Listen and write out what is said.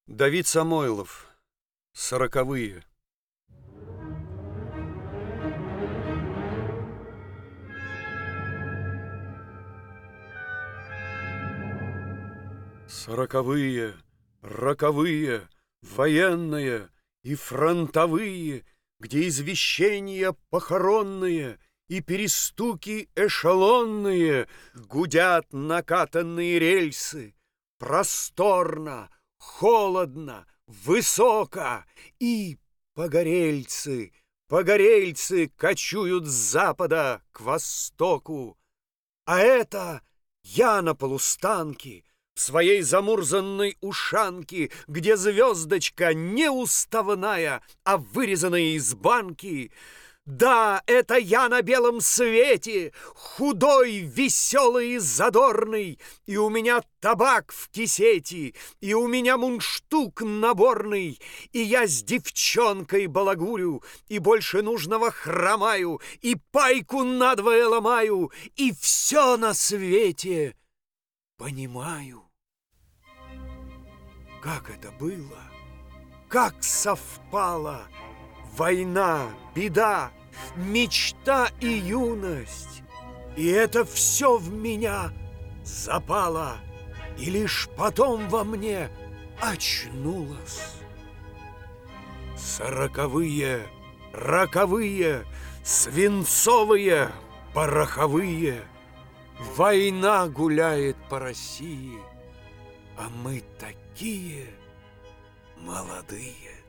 Давид Самойлов. Сороковые. Сороковые, роковые, военные и фронтовые, где извещения похоронные и перестуки эшелонные, гудят накатанные рельсы, просторно, холодно, высоко, и погорельцы кочуют с запада к востоку. А это я на полустанке, в своей замурзанной ушанке, где звездочка не уставная, а вырезанная из банки. Да, это я на белом свете, худой, веселый и задорный, и у меня табак в кисете, и у меня мундштук наборный, и я с девчонкой балагурю, и больше нужного хромаю, и пайку надвое ломаю, и все на свете понимаю. Как это было, как совпало! Война, беда, мечта и юность. И это все в меня запало, и лишь потом во мне очнулось. Сороковые, роковые, свинцовые, пороховые. Война гуляет по России, а мы такие молодые.